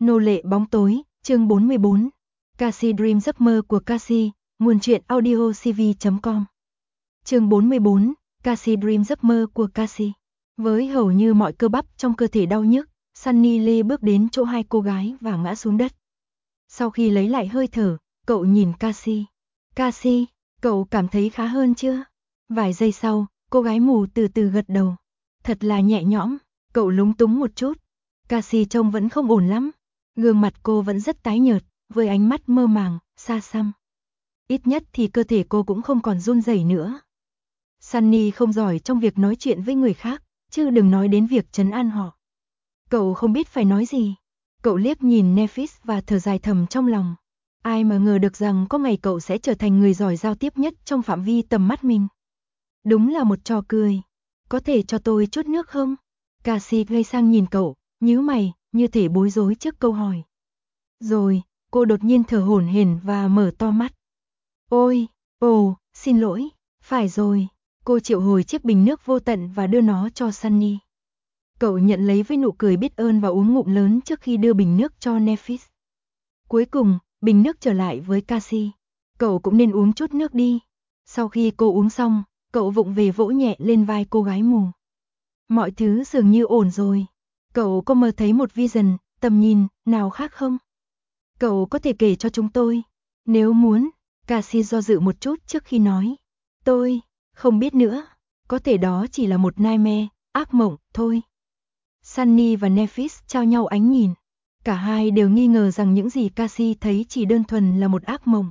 Nô lệ bóng tối, chương 44. Cassie Dream giấc mơ của Cassie, nguồn truyện audio cv.com. Chương 44, Cassie Dream giấc mơ của Cassie. Với hầu như mọi cơ bắp trong cơ thể đau nhức, Sunny Lee bước đến chỗ hai cô gái và ngã xuống đất. Sau khi lấy lại hơi thở, cậu nhìn Cassie. Cassie, cậu cảm thấy khá hơn chưa? Vài giây sau, cô gái mù từ từ gật đầu. Thật là nhẹ nhõm, cậu lúng túng một chút. Cassie trông vẫn không ổn lắm. Gương mặt cô vẫn rất tái nhợt, với ánh mắt mơ màng, xa xăm. Ít nhất thì cơ thể cô cũng không còn run rẩy nữa. Sunny không giỏi trong việc nói chuyện với người khác, chứ đừng nói đến việc trấn an họ. Cậu không biết phải nói gì. Cậu liếc nhìn Nephis và thở dài thầm trong lòng. Ai mà ngờ được rằng có ngày cậu sẽ trở thành người giỏi giao tiếp nhất trong phạm vi tầm mắt mình. Đúng là một trò cười. Có thể cho tôi chút nước không? Cassie quay sang nhìn cậu, nhíu mày, như thể bối rối trước câu hỏi. Rồi, cô đột nhiên thở hổn hển và mở to mắt. Ôi, xin lỗi, phải rồi. Cô triệu hồi chiếc bình nước vô tận và đưa nó cho Sunny. Cậu nhận lấy với nụ cười biết ơn và uống ngụm lớn trước khi đưa bình nước cho Nephis. Cuối cùng, bình nước trở lại với Cassie. Cậu cũng nên uống chút nước đi. Sau khi cô uống xong, cậu vụng về vỗ nhẹ lên vai cô gái mù. Mọi thứ dường như ổn rồi. Cậu có mơ thấy một vision, tầm nhìn, nào khác không? Cậu có thể kể cho chúng tôi. Nếu muốn, Cassie do dự một chút trước khi nói. Tôi không biết nữa. Có thể đó chỉ là một nightmare, ác mộng, thôi. Sunny và Nephis trao nhau ánh nhìn. Cả hai đều nghi ngờ rằng những gì Cassie thấy chỉ đơn thuần là một ác mộng.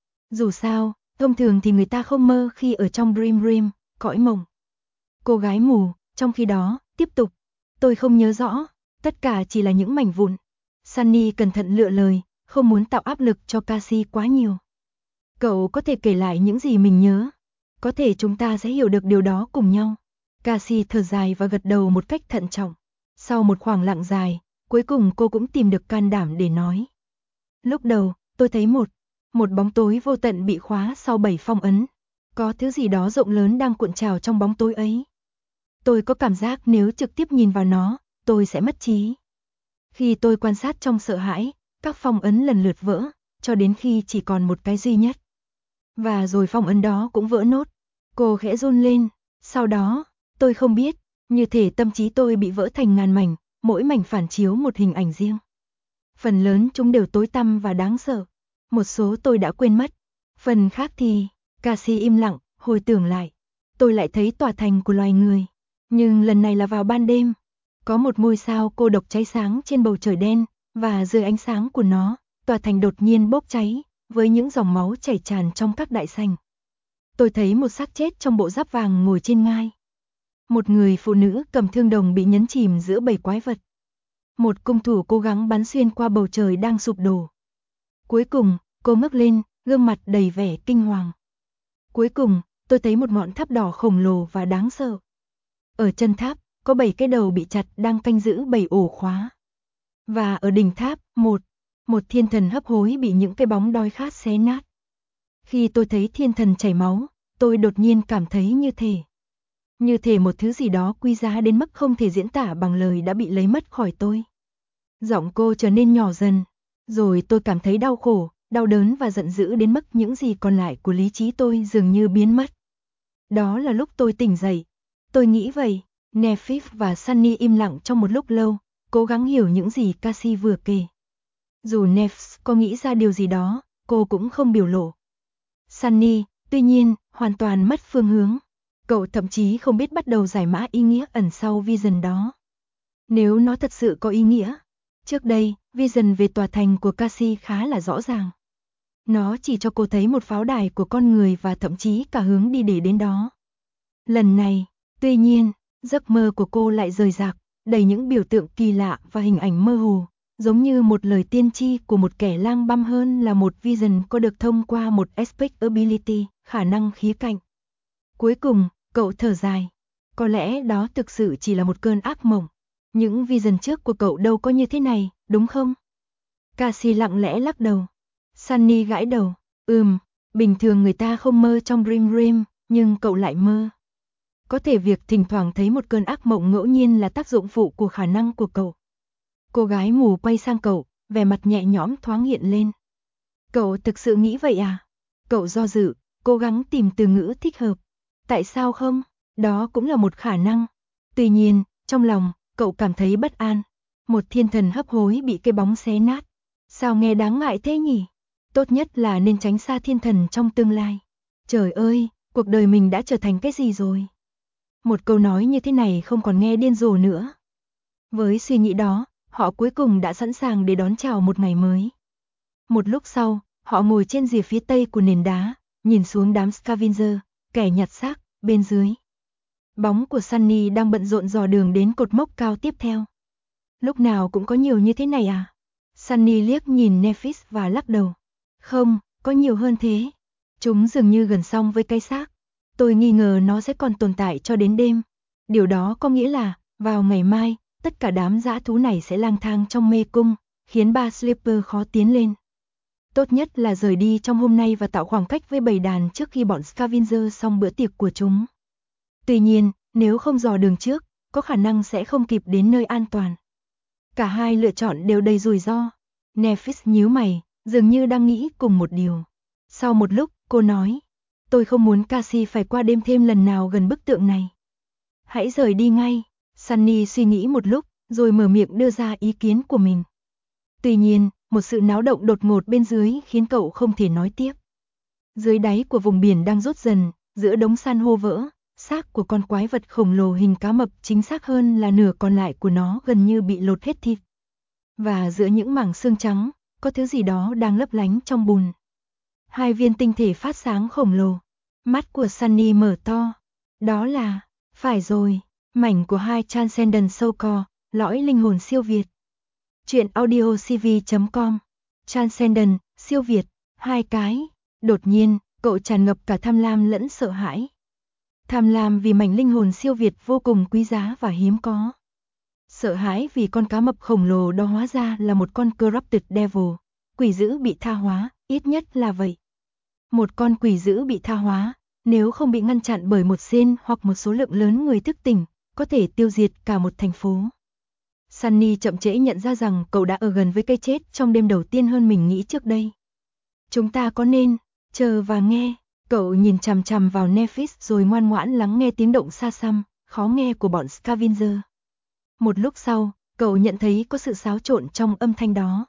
Dù sao, thông thường thì người ta không mơ khi ở trong dream, cõi mộng. Cô gái mù, trong khi đó, tiếp tục. Tôi không nhớ rõ, tất cả chỉ là những mảnh vụn. Sunny cẩn thận lựa lời, không muốn tạo áp lực cho Cassie quá nhiều. Cậu có thể kể lại những gì mình nhớ. Có thể chúng ta sẽ hiểu được điều đó cùng nhau. Cassie thở dài và gật đầu một cách thận trọng. Sau một khoảng lặng dài, cuối cùng cô cũng tìm được can đảm để nói. Lúc đầu, tôi thấy một bóng tối vô tận bị khóa sau 7 phong ấn. Có thứ gì đó rộng lớn đang cuộn trào trong bóng tối ấy. Tôi có cảm giác nếu trực tiếp nhìn vào nó, tôi sẽ mất trí. Khi tôi quan sát trong sợ hãi, các phong ấn lần lượt vỡ, cho đến khi chỉ còn một cái duy nhất. Và rồi phong ấn đó cũng vỡ nốt. Cô khẽ run lên, sau đó, tôi không biết, như thể tâm trí tôi bị vỡ thành ngàn mảnh, mỗi mảnh phản chiếu một hình ảnh riêng. Phần lớn chúng đều tối tăm và đáng sợ. Một số tôi đã quên mất. Phần khác thì, Cassie im lặng, hồi tưởng lại. Tôi lại thấy tòa thành của loài người. Nhưng lần này là vào ban đêm. Có một ngôi sao cô độc cháy sáng trên bầu trời đen, và dưới ánh sáng của nó, tòa thành đột nhiên bốc cháy, với những dòng máu chảy tràn trong các đại sảnh. Tôi thấy một xác chết trong bộ giáp vàng ngồi trên ngai. Một người phụ nữ cầm thương đồng bị nhấn chìm giữa bầy quái vật. Một cung thủ cố gắng bắn xuyên qua bầu trời đang sụp đổ. Cuối cùng, cô ngước lên, gương mặt đầy vẻ kinh hoàng. Cuối cùng, tôi thấy một ngọn tháp đỏ khổng lồ và đáng sợ. Ở chân tháp, có 7 cái đầu bị chặt đang canh giữ 7 ổ khóa. Và ở đỉnh tháp, một thiên thần hấp hối bị những cái bóng đói khát xé nát. Khi tôi thấy thiên thần chảy máu, tôi đột nhiên cảm thấy như thể một thứ gì đó quý giá đến mức không thể diễn tả bằng lời đã bị lấy mất khỏi tôi. Giọng cô trở nên nhỏ dần, rồi tôi cảm thấy đau khổ, đau đớn và giận dữ đến mức những gì còn lại của lý trí tôi dường như biến mất. Đó là lúc tôi tỉnh dậy. Tôi nghĩ vậy. Nephis và Sunny im lặng trong một lúc lâu, cố gắng hiểu những gì Cassie vừa kể. Dù Nephis có nghĩ ra điều gì đó, cô cũng không biểu lộ. Sunny, tuy nhiên, hoàn toàn mất phương hướng. Cậu thậm chí không biết bắt đầu giải mã ý nghĩa ẩn sau vision đó. Nếu nó thật sự có ý nghĩa. Trước đây, vision về tòa thành của Cassie khá là rõ ràng. Nó chỉ cho cô thấy một pháo đài của con người và thậm chí cả hướng đi để đến đó. Lần này, tuy nhiên, giấc mơ của cô lại rời rạc, đầy những biểu tượng kỳ lạ và hình ảnh mơ hồ, giống như một lời tiên tri của một kẻ lang băm hơn là một vision có được thông qua một aspect ability, khả năng khía cạnh. Cuối cùng, cậu thở dài. Có lẽ đó thực sự chỉ là một cơn ác mộng. Những vision trước của cậu đâu có như thế này, đúng không? Cassie lặng lẽ lắc đầu. Sunny gãi đầu. Bình thường người ta không mơ trong dream, nhưng cậu lại mơ. Có thể việc thỉnh thoảng thấy một cơn ác mộng ngẫu nhiên là tác dụng phụ của khả năng của cậu. Cô gái mù quay sang cậu, vẻ mặt nhẹ nhõm thoáng hiện lên. Cậu thực sự nghĩ vậy à? Cậu do dự, cố gắng tìm từ ngữ thích hợp. Tại sao không? Đó cũng là một khả năng. Tuy nhiên, trong lòng, cậu cảm thấy bất an. Một thiên thần hấp hối bị cái bóng xé nát. Sao nghe đáng ngại thế nhỉ? Tốt nhất là nên tránh xa thiên thần trong tương lai. Trời ơi, cuộc đời mình đã trở thành cái gì rồi? Một câu nói như thế này không còn nghe điên rồ nữa. Với suy nghĩ đó, họ cuối cùng đã sẵn sàng để đón chào một ngày mới. Một lúc sau, họ ngồi trên rìa phía tây của nền đá, nhìn xuống đám Scavenger, kẻ nhặt xác, bên dưới. Bóng của Sunny đang bận rộn dò đường đến cột mốc cao tiếp theo. Lúc nào cũng có nhiều như thế này à? Sunny liếc nhìn Nephis và lắc đầu. Không, có nhiều hơn thế. Chúng dường như gần xong với cái xác. Tôi nghi ngờ nó sẽ còn tồn tại cho đến đêm. Điều đó có nghĩa là, vào ngày mai, tất cả đám dã thú này sẽ lang thang trong mê cung, khiến ba Slipper khó tiến lên. Tốt nhất là rời đi trong hôm nay và tạo khoảng cách với bầy đàn trước khi bọn Scavenger xong bữa tiệc của chúng. Tuy nhiên, nếu không dò đường trước, có khả năng sẽ không kịp đến nơi an toàn. Cả hai lựa chọn đều đầy rủi ro. Nephis nhíu mày, dường như đang nghĩ cùng một điều. Sau một lúc, cô nói, tôi không muốn Cassie phải qua đêm thêm lần nào gần bức tượng này. Hãy rời đi ngay. Sunny suy nghĩ một lúc, rồi mở miệng đưa ra ý kiến của mình. Tuy nhiên, một sự náo động đột ngột bên dưới khiến cậu không thể nói tiếp. Dưới đáy của vùng biển đang rút dần, giữa đống san hô vỡ, xác của con quái vật khổng lồ hình cá mập, chính xác hơn là nửa còn lại của nó gần như bị lột hết thịt. Và giữa những mảng xương trắng, có thứ gì đó đang lấp lánh trong bùn. Hai viên tinh thể phát sáng khổng lồ. Mắt của Sunny mở to. Đó là, phải rồi, mảnh của hai Transcendent Soul Core, lõi linh hồn siêu việt. Chuyện audiocv.com. Transcendent, siêu việt, hai cái. Đột nhiên, cậu tràn ngập cả tham lam lẫn sợ hãi. Tham lam vì mảnh linh hồn siêu việt vô cùng quý giá và hiếm có. Sợ hãi vì con cá mập khổng lồ đó hóa ra là một con Corrupted Devil, quỷ dữ bị tha hóa, ít nhất là vậy. Một con quỷ dữ bị tha hóa, nếu không bị ngăn chặn bởi một Sin hoặc một số lượng lớn người thức tỉnh, có thể tiêu diệt cả một thành phố. Sunny chậm trễ nhận ra rằng cậu đã ở gần với cái chết trong đêm đầu tiên hơn mình nghĩ trước đây. Chúng ta có nên chờ và nghe. Cậu nhìn chằm chằm vào Nephis rồi ngoan ngoãn lắng nghe tiếng động xa xăm, khó nghe của bọn Scavenger. Một lúc sau, cậu nhận thấy có sự xáo trộn trong âm thanh đó.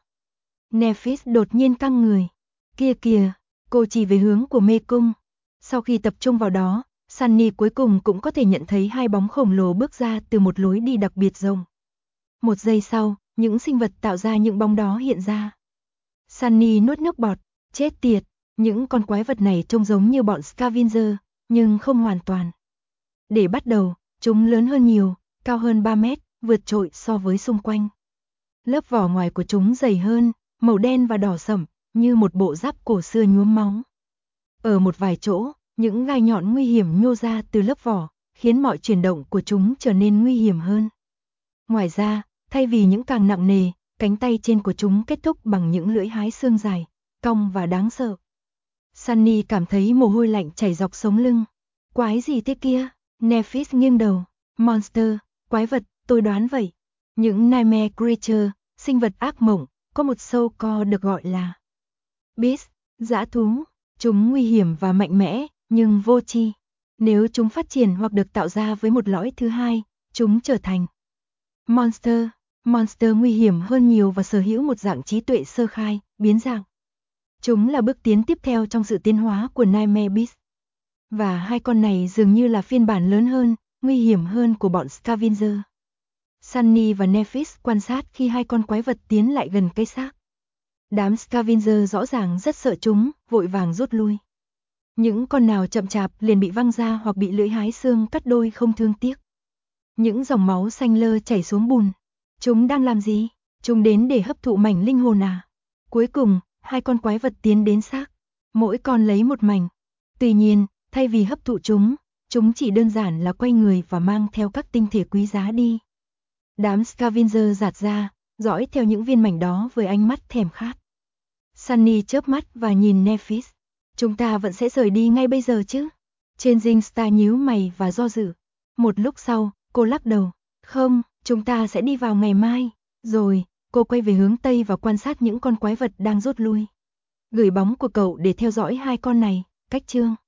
Nephis đột nhiên căng người. Kia kìa, cô chỉ về hướng của mê cung. Sau khi tập trung vào đó, Sunny cuối cùng cũng có thể nhận thấy hai bóng khổng lồ bước ra từ một lối đi đặc biệt rộng. Một giây sau, những sinh vật tạo ra những bóng đó hiện ra. Sunny nuốt nước bọt, chết tiệt, những con quái vật này trông giống như bọn Scavenger, nhưng không hoàn toàn. Để bắt đầu, chúng lớn hơn nhiều, cao hơn 3 mét, vượt trội so với xung quanh. Lớp vỏ ngoài của chúng dày hơn, màu đen và đỏ sẫm, như một bộ giáp cổ xưa nhuốm máu. Ở một vài chỗ, những gai nhọn nguy hiểm nhô ra từ lớp vỏ, khiến mọi chuyển động của chúng trở nên nguy hiểm hơn. Ngoài ra, thay vì những càng nặng nề, cánh tay trên của chúng kết thúc bằng những lưỡi hái xương dài, cong và đáng sợ. Sunny cảm thấy mồ hôi lạnh chảy dọc sống lưng. Quái gì thế kia? Nephis nghiêng đầu. Monster, quái vật, tôi đoán vậy. Những nightmare creature, sinh vật ác mộng, có một soul core được gọi là beast, dã thú. Chúng nguy hiểm và mạnh mẽ, nhưng vô tri. Nếu chúng phát triển hoặc được tạo ra với một lõi thứ hai, chúng trở thành monster. Monster nguy hiểm hơn nhiều và sở hữu một dạng trí tuệ sơ khai, biến dạng. Chúng là bước tiến tiếp theo trong sự tiến hóa của Nightmare Beast. Và hai con này dường như là phiên bản lớn hơn, nguy hiểm hơn của bọn Scavenger. Sunny và Nephis quan sát khi hai con quái vật tiến lại gần cái xác. Đám Scavenger rõ ràng rất sợ chúng, vội vàng rút lui. Những con nào chậm chạp liền bị văng ra hoặc bị lưỡi hái xương cắt đôi không thương tiếc. Những dòng máu xanh lơ chảy xuống bùn. Chúng đang làm gì? Chúng đến để hấp thụ mảnh linh hồn à? Cuối cùng, hai con quái vật tiến đến xác. Mỗi con lấy một mảnh. Tuy nhiên, thay vì hấp thụ chúng chỉ đơn giản là quay người và mang theo các tinh thể quý giá đi. Đám Scavenger giạt ra, dõi theo những viên mảnh đó với ánh mắt thèm khát. Sunny chớp mắt và nhìn Nephis. Chúng ta vẫn sẽ rời đi ngay bây giờ chứ? Changing Star nhíu mày và do dự. Một lúc sau, cô lắc đầu. Không, chúng ta sẽ đi vào ngày mai. Rồi, Cô quay về hướng Tây và quan sát những con quái vật đang rút lui. Gửi bóng của cậu để theo dõi hai con này, cách chương.